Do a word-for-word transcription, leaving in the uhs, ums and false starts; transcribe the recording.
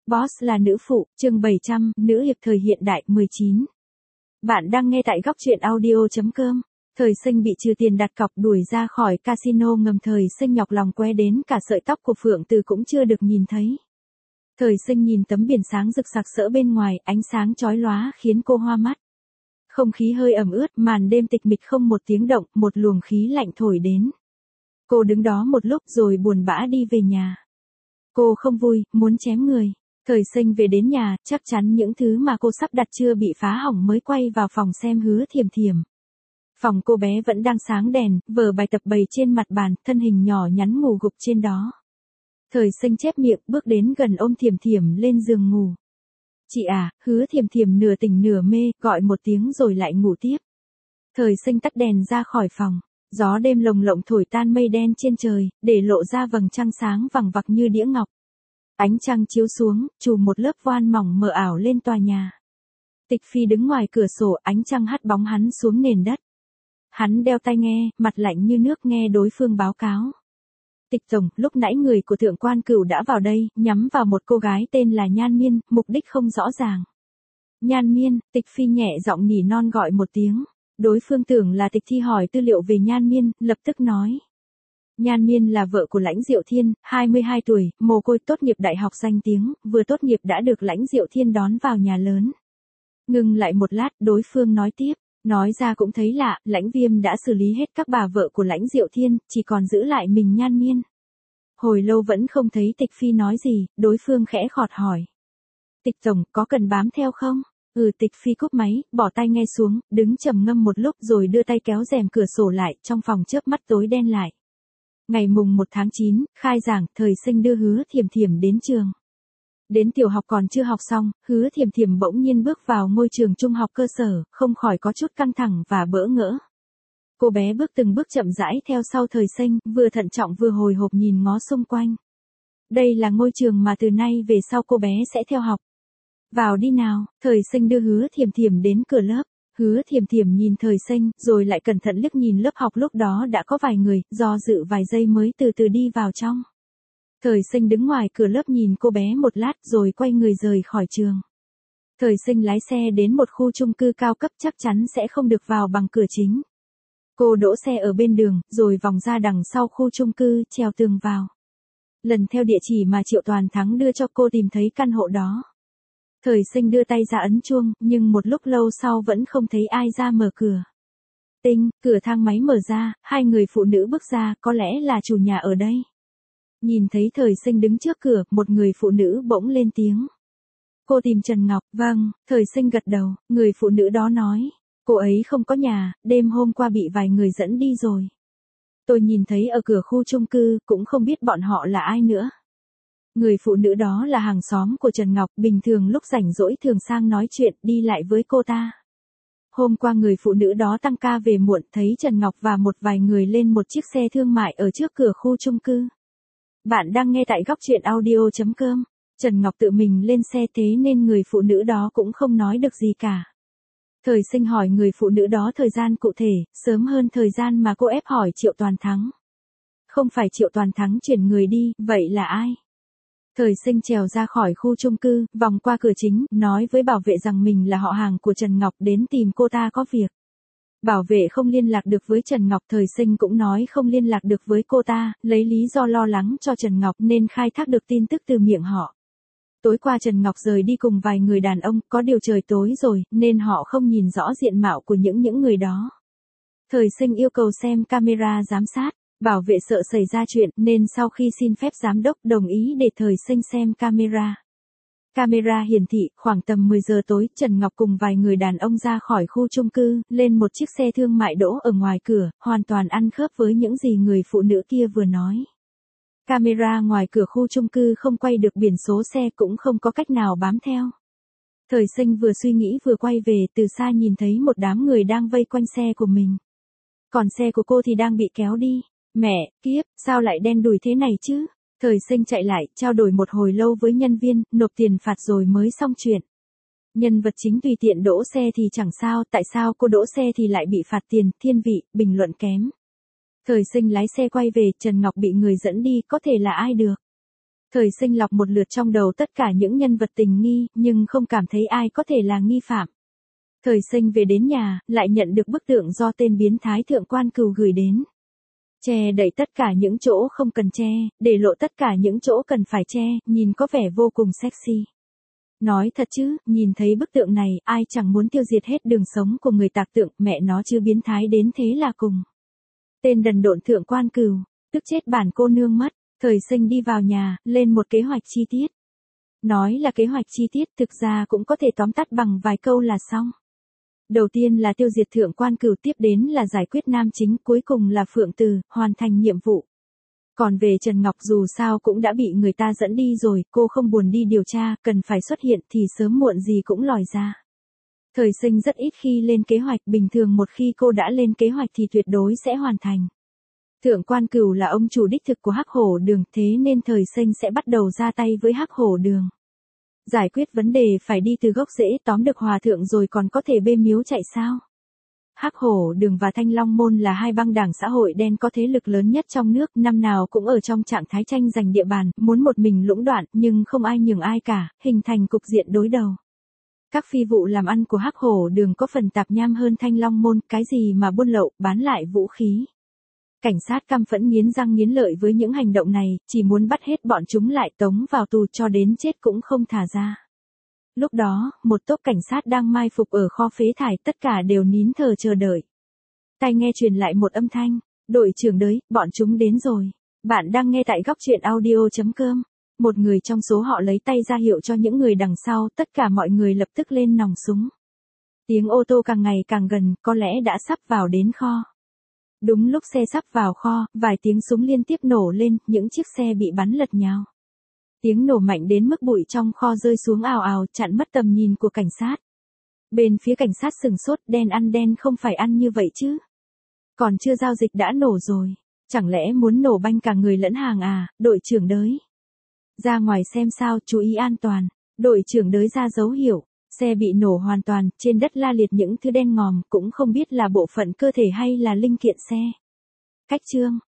Boss là nữ phụ, chương bảy trăm, nữ hiệp thời hiện đại, mười chín. Bạn đang nghe tại góc truyện audio chấm com. Thời Sinh bị trừ tiền đặt cọc đuổi ra khỏi casino ngầm. Thời Sinh nhọc lòng que đến cả sợi tóc của Phượng Từ cũng chưa được nhìn thấy. Thời Sinh nhìn tấm biển sáng rực sặc sỡ bên ngoài, ánh sáng chói lóa khiến cô hoa mắt. Không khí hơi ẩm ướt, màn đêm tịch mịch không một tiếng động, một luồng khí lạnh thổi đến. Cô đứng đó một lúc rồi buồn bã đi về nhà. Cô không vui, muốn chém người. Thời Sinh về đến nhà, chắc chắn những thứ mà cô sắp đặt chưa bị phá hỏng mới quay vào phòng xem Hứa Thiềm Thiềm. Phòng cô bé vẫn đang sáng đèn, vở bài tập bày trên mặt bàn, thân hình nhỏ nhắn ngủ gục trên đó. Thời Sinh chép miệng, bước đến gần ôm Thiềm Thiềm lên giường ngủ. Chị à, Hứa Thiềm Thiềm nửa tỉnh nửa mê, gọi một tiếng rồi lại ngủ tiếp. Thời Sinh tắt đèn ra khỏi phòng. Gió đêm lồng lộng thổi tan mây đen trên trời, để lộ ra vầng trăng sáng vằng vặc như đĩa ngọc. Ánh trăng chiếu xuống, trùm một lớp voan mỏng mờ ảo lên tòa nhà. Tịch Phi đứng ngoài cửa sổ, ánh trăng hắt bóng hắn xuống nền đất. Hắn đeo tai nghe, mặt lạnh như nước nghe đối phương báo cáo. Tịch tổng, lúc nãy người của thượng quan Cửu đã vào đây, nhắm vào một cô gái tên là Nhan Miên, mục đích không rõ ràng. Nhan Miên, Tịch Phi nhẹ giọng nỉ non gọi một tiếng. Đối phương tưởng là Tịch Thi hỏi tư liệu về Nhan Miên, lập tức nói. Nhan Miên là vợ của Lãnh Diệu Thiên, hai mươi hai tuổi, mồ côi tốt nghiệp đại học danh tiếng, vừa tốt nghiệp đã được Lãnh Diệu Thiên đón vào nhà lớn. Ngừng lại một lát, đối phương nói tiếp, nói ra cũng thấy lạ, Lãnh Viêm đã xử lý hết các bà vợ của Lãnh Diệu Thiên, chỉ còn giữ lại mình Nhan Miên. Hồi lâu vẫn không thấy Tịch Phi nói gì, đối phương khẽ khọt hỏi. Tịch tổng, có cần bám theo không? Ừ, Tịch Phi cúp máy, bỏ tai nghe xuống, đứng trầm ngâm một lúc rồi đưa tay kéo rèm cửa sổ lại, trong phòng chớp mắt tối đen lại. Ngày mùng một tháng chín, khai giảng, Thời Sinh đưa Hứa Thiềm Thiềm đến trường. Đến tiểu học còn chưa học xong, Hứa Thiềm Thiềm bỗng nhiên bước vào ngôi trường trung học cơ sở, không khỏi có chút căng thẳng và bỡ ngỡ. Cô bé bước từng bước chậm rãi theo sau Thời Sinh, vừa thận trọng vừa hồi hộp nhìn ngó xung quanh. Đây là ngôi trường mà từ nay về sau cô bé sẽ theo học. Vào đi nào, Thời Sinh đưa Hứa Thiềm Thiềm đến cửa lớp. Hứa Thiềm Thiềm nhìn Thời Sinh, rồi lại cẩn thận liếc nhìn lớp học lúc đó đã có vài người, do dự vài giây mới từ từ đi vào trong. Thời Sinh đứng ngoài cửa lớp nhìn cô bé một lát rồi quay người rời khỏi trường. Thời Sinh lái xe đến một khu chung cư cao cấp chắc chắn sẽ không được vào bằng cửa chính. Cô đỗ xe ở bên đường, rồi vòng ra đằng sau khu chung cư, trèo tường vào. Lần theo địa chỉ mà Triệu Toàn Thắng đưa cho cô tìm thấy căn hộ đó. Thời Sinh đưa tay ra ấn chuông, nhưng một lúc lâu sau vẫn không thấy ai ra mở cửa. Tinh, cửa thang máy mở ra, hai người phụ nữ bước ra, có lẽ là chủ nhà ở đây. Nhìn thấy Thời Sinh đứng trước cửa, một người phụ nữ bỗng lên tiếng. Cô tìm Trần Ngọc, vâng, Thời Sinh gật đầu, người phụ nữ đó nói. Cô ấy không có nhà, đêm hôm qua bị vài người dẫn đi rồi. Tôi nhìn thấy ở cửa khu chung cư, cũng không biết bọn họ là ai nữa. Người phụ nữ đó là hàng xóm của Trần Ngọc, bình thường lúc rảnh rỗi thường sang nói chuyện, đi lại với cô ta. Hôm qua người phụ nữ đó tăng ca về muộn, thấy Trần Ngọc và một vài người lên một chiếc xe thương mại ở trước cửa khu chung cư. Bạn đang nghe tại góc truyện audio chấm com. Trần Ngọc tự mình lên xe thế nên người phụ nữ đó cũng không nói được gì cả. Thời Sinh hỏi người phụ nữ đó thời gian cụ thể, sớm hơn thời gian mà cô ép hỏi Triệu Toàn Thắng. Không phải Triệu Toàn Thắng chuyển người đi, vậy là ai? Thời Sinh trèo ra khỏi khu chung cư, vòng qua cửa chính, nói với bảo vệ rằng mình là họ hàng của Trần Ngọc đến tìm cô ta có việc. Bảo vệ không liên lạc được với Trần Ngọc, Thời Sinh cũng nói không liên lạc được với cô ta, lấy lý do lo lắng cho Trần Ngọc nên khai thác được tin tức từ miệng họ. Tối qua Trần Ngọc rời đi cùng vài người đàn ông, có điều trời tối rồi, nên họ không nhìn rõ diện mạo của những những người đó. Thời Sinh yêu cầu xem camera giám sát. Bảo vệ sợ xảy ra chuyện nên sau khi xin phép giám đốc đồng ý để Thời Sinh xem camera. Camera hiển thị khoảng tầm mười giờ tối, Trần Ngọc cùng vài người đàn ông ra khỏi khu chung cư, lên một chiếc xe thương mại đỗ ở ngoài cửa, hoàn toàn ăn khớp với những gì người phụ nữ kia vừa nói. Camera ngoài cửa khu chung cư không quay được biển số xe cũng không có cách nào bám theo. Thời Sinh vừa suy nghĩ vừa quay về, từ xa nhìn thấy một đám người đang vây quanh xe của mình. Còn xe của cô thì đang bị kéo đi. Mẹ, kiếp, sao lại đen đủi thế này chứ? Thời Sinh chạy lại, trao đổi một hồi lâu với nhân viên, nộp tiền phạt rồi mới xong chuyện. Nhân vật chính tùy tiện đỗ xe thì chẳng sao, tại sao cô đỗ xe thì lại bị phạt tiền, thiên vị, bình luận kém. Thời Sinh lái xe quay về, Trần Ngọc bị người dẫn đi, có thể là ai được? Thời Sinh lọc một lượt trong đầu tất cả những nhân vật tình nghi, nhưng không cảm thấy ai có thể là nghi phạm. Thời Sinh về đến nhà, lại nhận được bức tượng do tên biến thái Thượng Quan Cừu gửi đến. Che đậy tất cả những chỗ không cần che, để lộ tất cả những chỗ cần phải che, nhìn có vẻ vô cùng sexy. Nói thật chứ, nhìn thấy bức tượng này, ai chẳng muốn tiêu diệt hết đường sống của người tạc tượng, mẹ nó chứ biến thái đến thế là cùng. Tên đần độn Thượng Quan Cừu, tức chết bản cô nương mất. Thời Sinh đi vào nhà, lên một kế hoạch chi tiết. Nói là kế hoạch chi tiết, thực ra cũng có thể tóm tắt bằng vài câu là xong. Đầu tiên là tiêu diệt Thượng Quan Cừu, tiếp đến là giải quyết nam chính, cuối cùng là Phượng Từ, hoàn thành nhiệm vụ. Còn về Trần Ngọc dù sao cũng đã bị người ta dẫn đi rồi, cô không buồn đi điều tra, cần phải xuất hiện thì sớm muộn gì cũng lòi ra. Thời Sinh rất ít khi lên kế hoạch, bình thường một khi cô đã lên kế hoạch thì tuyệt đối sẽ hoàn thành. Thượng Quan Cừu là ông chủ đích thực của Hắc Hổ Đường, thế nên Thời Sinh sẽ bắt đầu ra tay với Hắc Hổ Đường. Giải quyết vấn đề phải đi từ gốc rễ, tóm được hòa thượng rồi còn có thể bê miếu chạy sao? Hắc Hổ Đường và Thanh Long Môn là hai băng đảng xã hội đen có thế lực lớn nhất trong nước, năm nào cũng ở trong trạng thái tranh giành địa bàn, muốn một mình lũng đoạn, nhưng không ai nhường ai cả, hình thành cục diện đối đầu. Các phi vụ làm ăn của Hắc Hổ Đường có phần tạp nham hơn Thanh Long Môn, cái gì mà buôn lậu, bán lại vũ khí. Cảnh sát căm phẫn nghiến răng nghiến lợi với những hành động này, chỉ muốn bắt hết bọn chúng lại tống vào tù cho đến chết cũng không thả ra. Lúc đó, một tốp cảnh sát đang mai phục ở kho phế thải, tất cả đều nín thở chờ đợi. Tai nghe truyền lại một âm thanh, đội trưởng đới, bọn chúng đến rồi. Bạn đang nghe tại góc truyện audio chấm com. Một người trong số họ lấy tay ra hiệu cho những người đằng sau, tất cả mọi người lập tức lên nòng súng. Tiếng ô tô càng ngày càng gần, có lẽ đã sắp vào đến kho. Đúng lúc xe sắp vào kho, vài tiếng súng liên tiếp nổ lên, những chiếc xe bị bắn lật nhào. Tiếng nổ mạnh đến mức bụi trong kho rơi xuống ào ào, chặn mất tầm nhìn của cảnh sát. Bên phía cảnh sát sừng sốt, đen ăn đen không phải ăn như vậy chứ. Còn chưa giao dịch đã nổ rồi. Chẳng lẽ muốn nổ banh cả người lẫn hàng à, đội trưởng đới. Ra ngoài xem sao, chú ý an toàn. Đội trưởng đới ra dấu hiệu. Xe bị nổ hoàn toàn, trên đất la liệt những thứ đen ngòm, cũng không biết là bộ phận cơ thể hay là linh kiện xe. Cách chương,